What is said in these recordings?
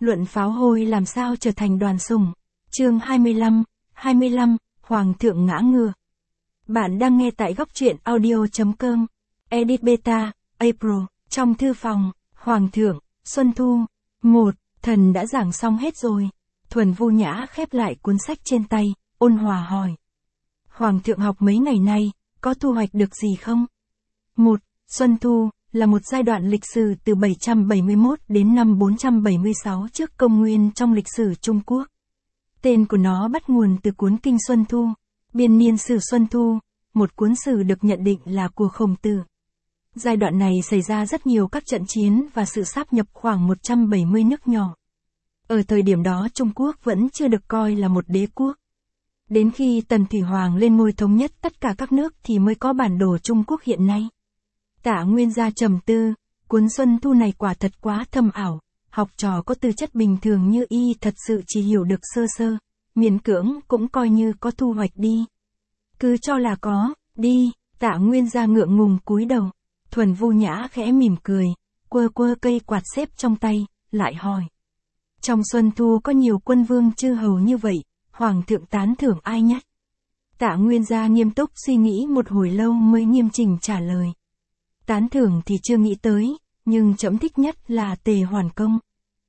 Luận pháo hôi làm sao trở thành đoàn sủng. Chương 25, Hoàng thượng ngã ngựa. Bạn đang nghe tại góc truyện audio.com. Edit Beta, April. Trong thư phòng, Hoàng thượng, Xuân Thu. 1. Thần đã giảng xong hết rồi. Thuần Vu Nhã khép lại cuốn sách trên tay, ôn hòa hỏi. Hoàng thượng học mấy ngày nay, có thu hoạch được gì không? 1. Xuân Thu là một giai đoạn lịch sử từ 771 đến năm 476 trước công nguyên trong lịch sử Trung Quốc. Tên của nó bắt nguồn từ cuốn Kinh Xuân Thu, Biên niên sử Xuân Thu, một cuốn sử được nhận định là của Khổng Tử. Giai đoạn này xảy ra rất nhiều các trận chiến và sự sáp nhập khoảng 170 nước nhỏ. Ở thời điểm đó Trung Quốc vẫn chưa được coi là một đế quốc. Đến khi Tần Thủy Hoàng lên ngôi thống nhất tất cả các nước thì mới có bản đồ Trung Quốc hiện nay. Tạ Nguyên Gia trầm tư, cuốn Xuân Thu này quả thật quá thâm ảo, học trò có tư chất bình thường như y thật sự chỉ hiểu được sơ sơ, miễn cưỡng cũng coi như có thu hoạch đi. Cứ cho là có, đi, Tạ Nguyên Gia ngượng ngùng cúi đầu. Thuần Vu Nhã khẽ mỉm cười, quơ quơ cây quạt xếp trong tay, lại hỏi. Trong Xuân Thu có nhiều quân vương chư hầu như vậy, Hoàng thượng tán thưởng ai nhất? Tạ Nguyên Gia nghiêm túc suy nghĩ một hồi lâu mới nghiêm chỉnh trả lời. Tán thưởng thì chưa nghĩ tới, nhưng trẫm thích nhất là Tề Hoàn Công.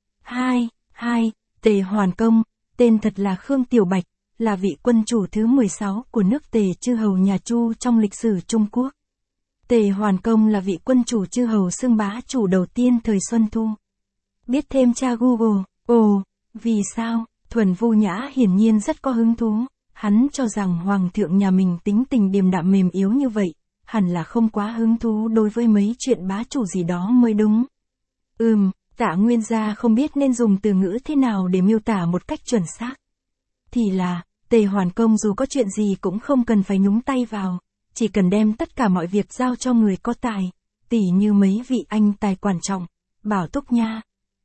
Tề Hoàn Công, tên thật là Khương Tiểu Bạch, là vị quân chủ thứ 16 của nước Tề chư hầu nhà Chu trong lịch sử Trung Quốc. Tề Hoàn Công là vị quân chủ chư hầu xưng bá chủ đầu tiên thời Xuân Thu. Biết thêm tra Google, vì sao? Thuần Vu Nhã hiển nhiên rất có hứng thú, hắn cho rằng Hoàng thượng nhà mình tính tình điềm đạm mềm yếu như vậy, hẳn là không quá hứng thú đối với mấy chuyện bá chủ gì đó mới đúng. Tạ Nguyên Gia không biết nên dùng từ ngữ thế nào để miêu tả một cách chuẩn xác. Thì là, Tề Hoàn Công dù có chuyện gì cũng không cần phải nhúng tay vào, chỉ cần đem tất cả mọi việc giao cho người có tài, tỉ như mấy vị anh tài quan trọng, Bảo Túc Nha,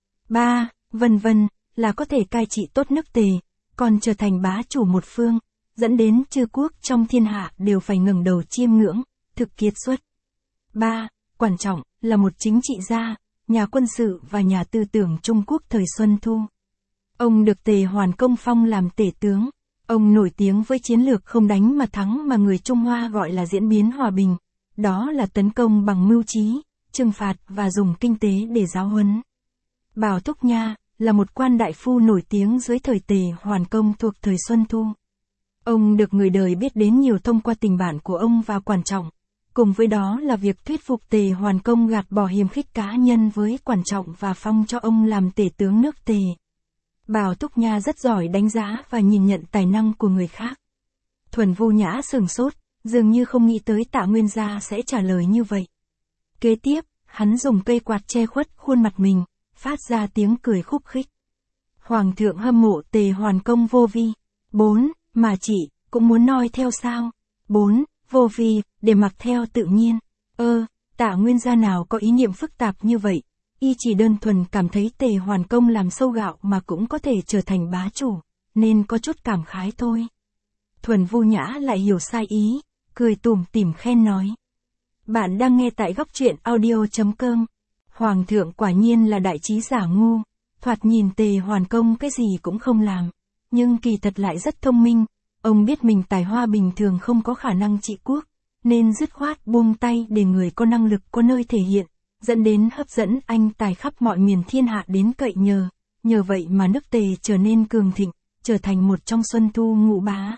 vân vân, là có thể cai trị tốt nước Tề, còn trở thành bá chủ một phương, dẫn đến chư quốc trong thiên hạ đều phải ngẩng đầu chiêm ngưỡng, thực kiệt xuất. Quan trọng, là một chính trị gia, nhà quân sự và nhà tư tưởng Trung Quốc thời Xuân Thu. Ông được Tề Hoàn Công phong làm tể tướng. Ông nổi tiếng với chiến lược không đánh mà thắng mà người Trung Hoa gọi là diễn biến hòa bình. Đó là tấn công bằng mưu trí, trừng phạt và dùng kinh tế để giáo huấn. Bảo Túc Nha là một quan đại phu nổi tiếng dưới thời Tề Hoàn Công thuộc thời Xuân Thu. Ông được người đời biết đến nhiều thông qua tình bạn của ông và quan trọng. Cùng với đó là việc thuyết phục Tề Hoàn Công gạt bỏ hiềm khích cá nhân với quan trọng và phong cho ông làm tể tướng nước Tề. Bảo Túc Nha rất giỏi đánh giá và nhìn nhận tài năng của người khác. Thuần Vu Nhã sửng sốt, dường như không nghĩ tới Tạ Nguyên Gia sẽ trả lời như vậy. Kế tiếp, hắn dùng cây quạt che khuất khuôn mặt mình, phát ra tiếng cười khúc khích. Hoàng thượng hâm mộ Tề Hoàn Công vô vi. 4. Mà chị, cũng muốn noi theo sao? 4. Vô vi, để mặc theo tự nhiên. Tạ Nguyên Gia nào có ý niệm phức tạp như vậy. Y chỉ đơn thuần cảm thấy Tề Hoàn Công làm sâu gạo mà cũng có thể trở thành bá chủ, nên có chút cảm khái thôi. Thuần Vu Nhã lại hiểu sai ý, cười tủm tỉm khen nói. Bạn đang nghe tại góc truyện audio.com. Hoàng thượng quả nhiên là đại trí giả ngu, thoạt nhìn Tề Hoàn Công cái gì cũng không làm, nhưng kỳ thật lại rất thông minh. Ông biết mình tài hoa bình thường không có khả năng trị quốc, nên dứt khoát buông tay để người có năng lực có nơi thể hiện, dẫn đến hấp dẫn anh tài khắp mọi miền thiên hạ đến cậy nhờ. Nhờ vậy mà nước Tề trở nên cường thịnh, trở thành một trong Xuân Thu ngũ bá.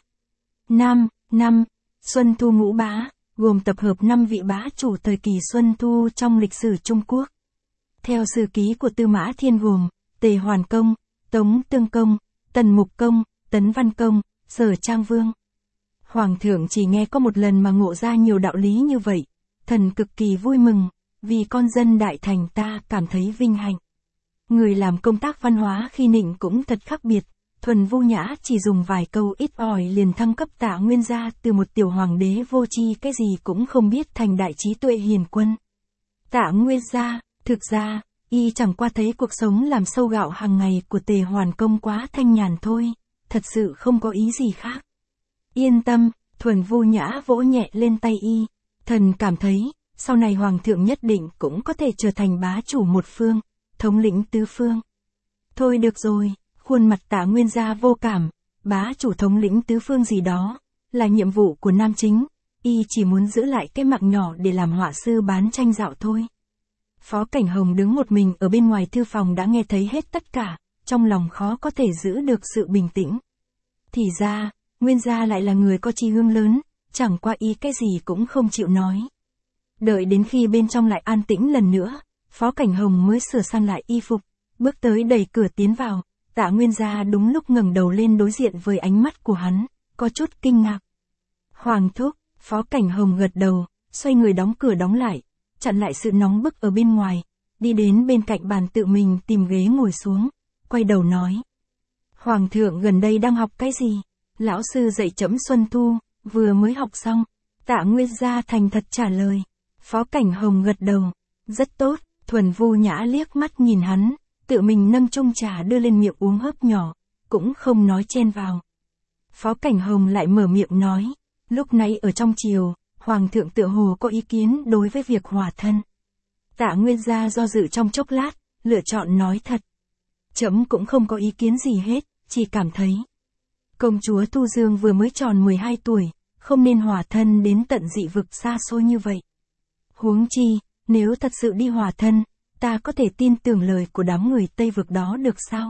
Xuân Thu ngũ bá, gồm tập hợp 5 vị bá chủ thời kỳ Xuân Thu trong lịch sử Trung Quốc. Theo sử ký của Tư Mã Thiên gồm, Tề Hoàn Công, Tống Tương Công, Tần Mục Công, Tấn Văn Công, Sở Trang Vương. Hoàng thượng chỉ nghe có một lần mà ngộ ra nhiều đạo lý như vậy, thần cực kỳ vui mừng, vì con dân đại thành ta cảm thấy vinh hạnh. Người làm công tác văn hóa khi nịnh cũng thật khác biệt, Thuần Vu Nhã chỉ dùng vài câu ít ỏi liền thăng cấp Tạ Nguyên Gia từ một tiểu hoàng đế vô tri cái gì cũng không biết thành đại trí tuệ hiền quân. Tạ Nguyên Gia, thực ra, y chẳng qua thấy cuộc sống làm sâu gạo hàng ngày của Tề Hoàn Công quá thanh nhàn thôi, thật sự không có ý gì khác. Yên tâm, Thuần Vu Nhã vỗ nhẹ lên tay y, thần cảm thấy, sau này Hoàng thượng nhất định cũng có thể trở thành bá chủ một phương, thống lĩnh tứ phương. Thôi được rồi, khuôn mặt Tạ Nguyên Gia vô cảm, bá chủ thống lĩnh tứ phương gì đó, là nhiệm vụ của nam chính, y chỉ muốn giữ lại cái mạng nhỏ để làm họa sư bán tranh dạo thôi. Phó Cảnh Hồng đứng một mình ở bên ngoài thư phòng đã nghe thấy hết tất cả, trong lòng khó có thể giữ được sự bình tĩnh. Thì ra, Nguyên Gia lại là người có chí hướng lớn, chẳng qua y cái gì cũng không chịu nói. Đợi đến khi bên trong lại an tĩnh lần nữa, Phó Cảnh Hồng mới sửa sang lại y phục, bước tới đẩy cửa tiến vào, Tạ Nguyên Gia đúng lúc ngẩng đầu lên đối diện với ánh mắt của hắn, có chút kinh ngạc. Hoàng thúc, Phó Cảnh Hồng gật đầu, xoay người đóng cửa đóng lại, chặn lại sự nóng bức ở bên ngoài, đi đến bên cạnh bàn tự mình tìm ghế ngồi xuống, quay đầu nói. Hoàng thượng gần đây đang học cái gì? Lão sư dạy trẫm Xuân Thu, vừa mới học xong. Tạ Nguyên Gia thành thật trả lời. Phó Cảnh Hồng gật đầu. Rất tốt, Thuần Vu Nhã liếc mắt nhìn hắn, tự mình nâng chung trà đưa lên miệng uống hớp nhỏ, cũng không nói chen vào. Phó Cảnh Hồng lại mở miệng nói, lúc nãy ở trong triều, Hoàng thượng tựa hồ có ý kiến đối với việc hòa thân. Tạ Nguyên Gia do dự trong chốc lát, lựa chọn nói thật. Trẫm cũng không có ý kiến gì hết, chỉ cảm thấy công chúa Thu Dương vừa mới tròn 12 tuổi, không nên hòa thân đến tận dị vực xa xôi như vậy. Huống chi, nếu thật sự đi hòa thân, ta có thể tin tưởng lời của đám người Tây vực đó được sao?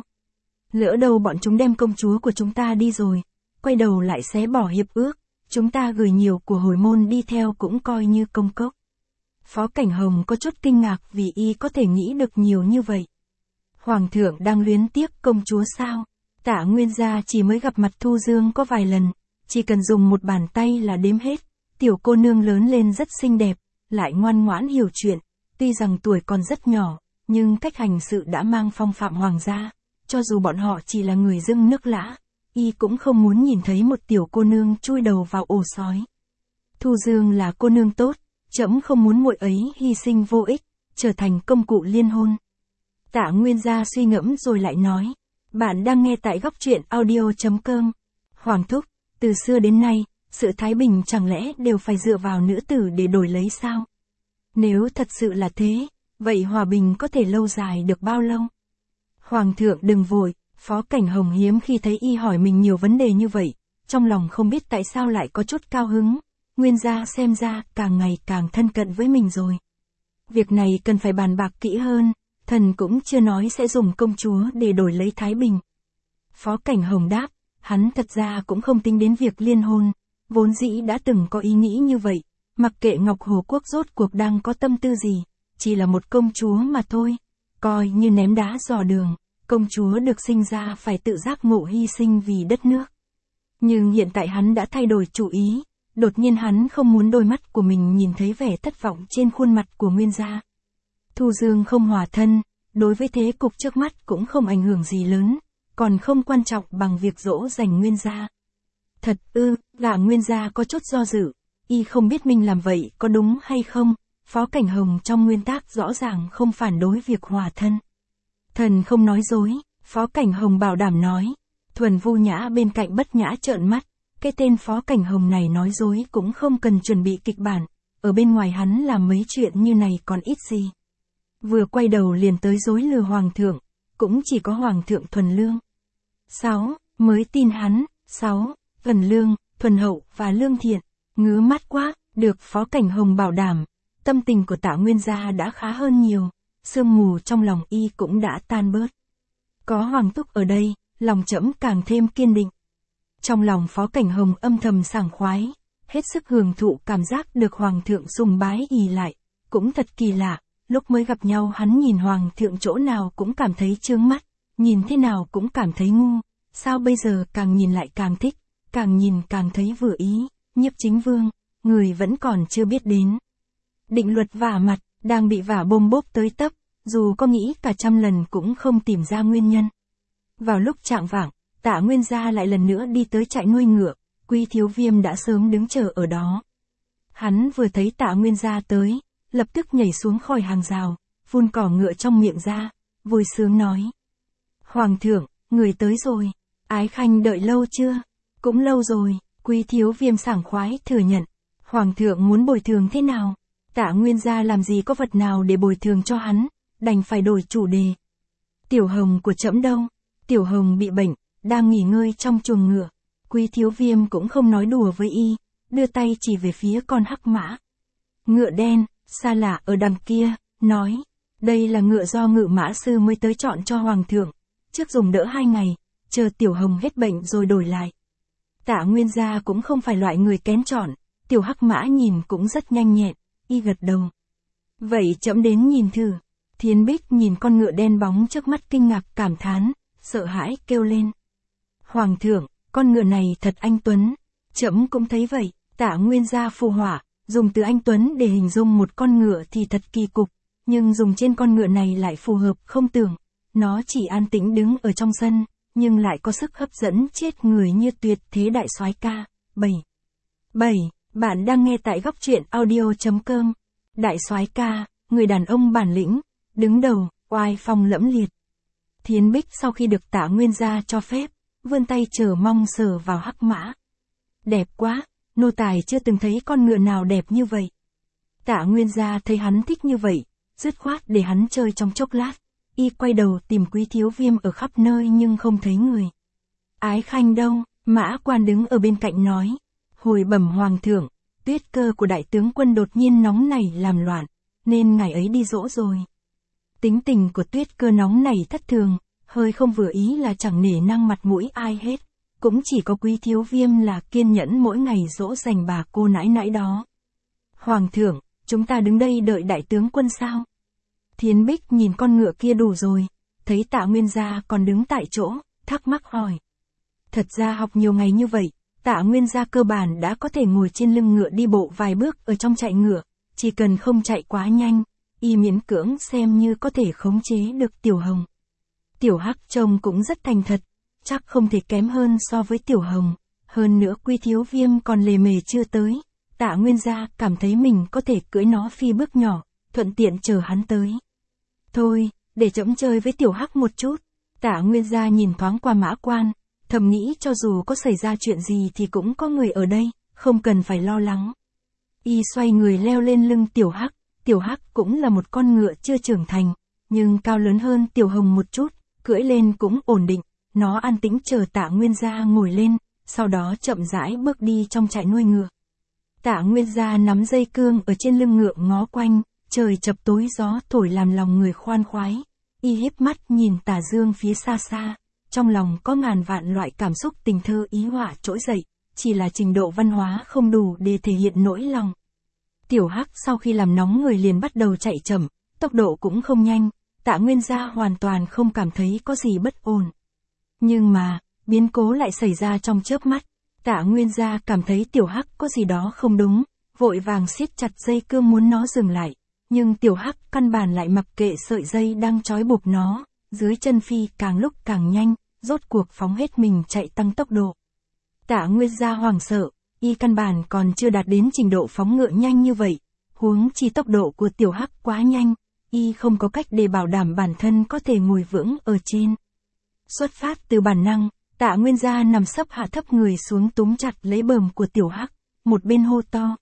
Lỡ đâu bọn chúng đem công chúa của chúng ta đi rồi, quay đầu lại xé bỏ hiệp ước, chúng ta gửi nhiều của hồi môn đi theo cũng coi như công cốc. Phó Cảnh Hồng có chút kinh ngạc vì y có thể nghĩ được nhiều như vậy. Hoàng thượng đang luyến tiếc công chúa sao? Tạ Nguyên Gia chỉ mới gặp mặt Thu Dương có vài lần, chỉ cần dùng một bàn tay là đếm hết. Tiểu cô nương lớn lên rất xinh đẹp, lại ngoan ngoãn hiểu chuyện, tuy rằng tuổi còn rất nhỏ, nhưng cách hành sự đã mang phong phạm hoàng gia, cho dù bọn họ chỉ là người dưng nước lã, y cũng không muốn nhìn thấy một tiểu cô nương chui đầu vào ổ sói. Thu Dương là cô nương tốt, trẫm không muốn muội ấy hy sinh vô ích, trở thành công cụ liên hôn. Tạ Nguyên Gia suy ngẫm rồi lại nói, bạn đang nghe tại Góc Truyện Audio.com. Hoàng thúc, từ xưa đến nay, sự thái bình chẳng lẽ đều phải dựa vào nữ tử để đổi lấy sao? Nếu thật sự là thế, vậy hòa bình có thể lâu dài được bao lâu? Hoàng thượng đừng vội, Phó Cảnh Hồng hiếm khi thấy y hỏi mình nhiều vấn đề như vậy, trong lòng không biết tại sao lại có chút cao hứng. Nguyên Gia xem ra càng ngày càng thân cận với mình rồi. Việc này cần phải bàn bạc kỹ hơn, thần cũng chưa nói sẽ dùng công chúa để đổi lấy thái bình. Phó Cảnh Hồng đáp, hắn thật ra cũng không tính đến việc liên hôn, vốn dĩ đã từng có ý nghĩ như vậy, mặc kệ Ngọc Hồ Quốc rốt cuộc đang có tâm tư gì, chỉ là một công chúa mà thôi, coi như ném đá dò đường, công chúa được sinh ra phải tự giác ngộ hy sinh vì đất nước. Nhưng hiện tại hắn đã thay đổi chủ ý, đột nhiên hắn không muốn đôi mắt của mình nhìn thấy vẻ thất vọng trên khuôn mặt của Nguyên Gia. Thu Dương không hòa thân, đối với thế cục trước mắt cũng không ảnh hưởng gì lớn, còn không quan trọng bằng việc dỗ dành Nguyên Gia. Thật ư, gã Nguyên Gia có chút do dự, y không biết mình làm vậy có đúng hay không, Phó Cảnh Hồng trong nguyên tắc rõ ràng không phản đối việc hòa thân. Thần không nói dối, Phó Cảnh Hồng bảo đảm nói. Thuần Vu Nhã bên cạnh bất nhã trợn mắt, cái tên Phó Cảnh Hồng này nói dối cũng không cần chuẩn bị kịch bản, ở bên ngoài hắn làm mấy chuyện như này còn ít gì. Vừa quay đầu liền tới dối lừa Hoàng thượng, cũng chỉ có Hoàng thượng Thuần Lương. 6. Mới tin hắn, 6. Thuần Lương, Thuần Hậu và Lương Thiện, ngứa mắt quá, được Phó Cảnh Hồng bảo đảm, tâm tình của Tạ Nguyên Gia đã khá hơn nhiều, sương mù trong lòng y cũng đã tan bớt. Có Hoàng thúc ở đây, lòng trẫm càng thêm kiên định. Trong lòng Phó Cảnh Hồng âm thầm sảng khoái, hết sức hưởng thụ cảm giác được Hoàng thượng sùng bái ì lại, cũng thật kỳ lạ, lúc mới gặp nhau hắn nhìn Hoàng thượng chỗ nào cũng cảm thấy chướng mắt, nhìn thế nào cũng cảm thấy ngu, sao bây giờ càng nhìn lại càng thích, càng nhìn càng thấy vừa ý, Nhiếp Chính Vương, người vẫn còn chưa biết đến. Định Luật vả mặt, đang bị vả bôm bốp tới tấp, dù có nghĩ cả trăm lần cũng không tìm ra nguyên nhân. Vào lúc chạng vạng, Tạ Nguyên Gia lại lần nữa đi tới trại nuôi ngựa, Quý Thiếu Viêm đã sớm đứng chờ ở đó. Hắn vừa thấy Tạ Nguyên Gia tới, lập tức nhảy xuống khỏi hàng rào, vun cỏ ngựa trong miệng ra, vui sướng nói. Hoàng thượng, người tới rồi, Ái Khanh đợi lâu chưa? Cũng lâu rồi, Quý Thiếu Viêm sảng khoái thừa nhận. Hoàng thượng muốn bồi thường thế nào? Tạ Nguyên Gia làm gì có vật nào để bồi thường cho hắn, đành phải đổi chủ đề. Tiểu Hồng của trẫm đâu? Tiểu Hồng bị bệnh, đang nghỉ ngơi trong chuồng ngựa. Quý Thiếu Viêm cũng không nói đùa với y, đưa tay chỉ về phía con hắc mã. Ngựa đen, xa lạ ở đằng kia, nói, đây là ngựa do Ngự Mã Sư mới tới chọn cho Hoàng thượng, trước dùng đỡ 2 ngày, chờ Tiểu Hồng hết bệnh rồi đổi lại. Tạ Nguyên Gia cũng không phải loại người kén chọn, tiểu hắc mã nhìn cũng rất nhanh nhẹn, y gật đầu. Vậy trẫm đến nhìn thử. Thiến Bích nhìn con ngựa đen bóng trước mắt kinh ngạc cảm thán, sợ hãi kêu lên. Hoàng thượng, con ngựa này thật anh tuấn. Trẫm cũng thấy vậy. Tạ Nguyên Gia phù họa, dùng từ anh tuấn để hình dung một con ngựa thì thật kỳ cục, nhưng dùng trên con ngựa này lại phù hợp không tưởng. Nó chỉ an tĩnh đứng ở trong sân, nhưng lại có sức hấp dẫn chết người như tuyệt thế đại soái ca. 7. Bạn đang nghe tại góc truyện audio.com. Đại soái ca, người đàn ông bản lĩnh, đứng đầu, oai phong lẫm liệt. Thiến Bích sau khi được Tạ Nguyên Gia cho phép, vươn tay chờ mong sờ vào hắc mã. Đẹp quá, nô tài chưa từng thấy con ngựa nào đẹp như vậy. Tạ Nguyên Gia thấy hắn thích như vậy, dứt khoát để hắn chơi trong chốc lát. Y quay đầu tìm Quý Thiếu Viêm ở khắp nơi nhưng không thấy người. Ái Khanh đâu? Mã Quan đứng ở bên cạnh nói. Hồi bẩm Hoàng thượng, Tuyết Cơ của đại tướng quân đột nhiên nóng nảy làm loạn, nên ngài ấy đi dỗ rồi. Tính tình của Tuyết Cơ nóng nảy thất thường, hơi không vừa ý là chẳng nể nang mặt mũi ai hết, cũng chỉ có Quý Thiếu Viêm là kiên nhẫn mỗi ngày dỗ dành bà cô nãi nãi đó. Hoàng thượng, chúng ta đứng đây đợi đại tướng quân sao? Thiến Bích nhìn con ngựa kia đủ rồi, thấy Tạ Nguyên Gia còn đứng tại chỗ, thắc mắc hỏi. Thật ra học nhiều ngày như vậy, Tạ Nguyên Gia cơ bản đã có thể ngồi trên lưng ngựa đi bộ vài bước ở trong chạy ngựa, chỉ cần không chạy quá nhanh, y miễn cưỡng xem như có thể khống chế được Tiểu Hồng. Tiểu Hắc trông cũng rất thành thật, chắc không thể kém hơn so với Tiểu Hồng, hơn nữa Quý Thiếu Viêm còn lề mề chưa tới, Tạ Nguyên Gia cảm thấy mình có thể cưỡi nó phi bước nhỏ, thuận tiện chờ hắn tới. Thôi, để trẫm chơi với Tiểu Hắc một chút. Tạ Nguyên Gia nhìn thoáng qua Mã Quan, thầm nghĩ cho dù có xảy ra chuyện gì thì cũng có người ở đây, không cần phải lo lắng. Y xoay người leo lên lưng Tiểu Hắc cũng là một con ngựa chưa trưởng thành, nhưng cao lớn hơn Tiểu Hồng một chút, cưỡi lên cũng ổn định, nó an tĩnh chờ Tạ Nguyên Gia ngồi lên, sau đó chậm rãi bước đi trong trại nuôi ngựa. Tạ Nguyên Gia nắm dây cương ở trên lưng ngựa ngó quanh, trời chập tối gió thổi làm lòng người khoan khoái, y híp mắt nhìn tà dương phía xa xa, trong lòng có ngàn vạn loại cảm xúc tình thơ ý họa trỗi dậy, chỉ là trình độ văn hóa không đủ để thể hiện nỗi lòng. Tiểu Hắc sau khi làm nóng người liền bắt đầu chạy chậm, tốc độ cũng không nhanh, Tạ Nguyên Gia hoàn toàn không cảm thấy có gì bất ổn. Nhưng mà, biến cố lại xảy ra trong chớp mắt, Tạ Nguyên Gia cảm thấy Tiểu Hắc có gì đó không đúng, vội vàng siết chặt dây cương muốn nó dừng lại, nhưng Tiểu Hắc căn bản lại mặc kệ sợi dây đang trói buộc nó, dưới chân phi càng lúc càng nhanh, rốt cuộc phóng hết mình chạy tăng tốc độ. Tạ Nguyên Gia hoảng sợ, y căn bản còn chưa đạt đến trình độ phóng ngựa nhanh như vậy, huống chi tốc độ của Tiểu Hắc quá nhanh, y không có cách để bảo đảm bản thân có thể ngồi vững ở trên. Xuất phát từ bản năng, Tạ Nguyên Gia nằm sấp hạ thấp người xuống túm chặt lấy bờm của Tiểu Hắc, một bên hô to.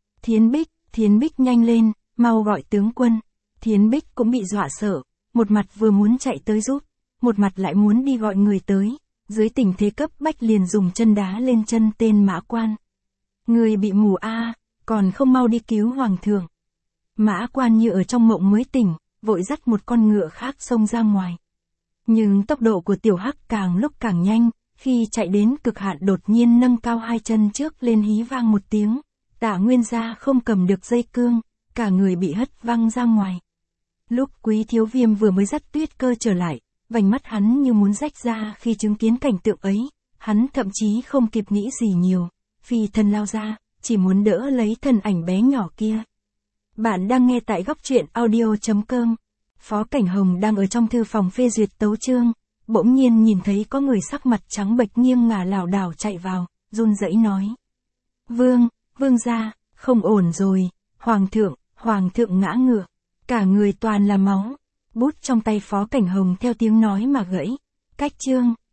Thiến Bích nhanh lên, mau gọi tướng quân. Thiến Bích cũng bị dọa sợ, một mặt vừa muốn chạy tới giúp, một mặt lại muốn đi gọi người tới, dưới tình thế cấp bách liền dùng chân đá lên chân tên Mã Quan. Người bị mù còn không mau đi cứu Hoàng thượng. Mã Quan như ở trong mộng mới tỉnh, vội dắt một con ngựa khác xông ra ngoài. Nhưng tốc độ của Tiểu Hắc càng lúc càng nhanh, khi chạy đến cực hạn đột nhiên nâng cao hai chân trước lên hí vang một tiếng, Tạ Nguyên Gia không cầm được dây cương, cả người bị hất văng ra ngoài. Lúc Quý Thiếu Viêm vừa mới dắt Tuyết Cơ trở lại, vành mắt hắn như muốn rách ra khi chứng kiến cảnh tượng ấy, hắn thậm chí không kịp nghĩ gì nhiều, phi thân lao ra, chỉ muốn đỡ lấy thân ảnh bé nhỏ kia. Bạn đang nghe tại góc truyện audio.com. Phó Cảnh Hồng đang ở trong thư phòng phê duyệt tấu chương, bỗng nhiên nhìn thấy có người sắc mặt trắng bệch nghiêng ngả lảo đảo chạy vào, run rẩy nói. Vương gia, không ổn rồi, Hoàng thượng ngã ngựa, cả người toàn là máu. Bút trong tay Phó Cảnh Hồng theo tiếng nói mà gãy. Cách chương.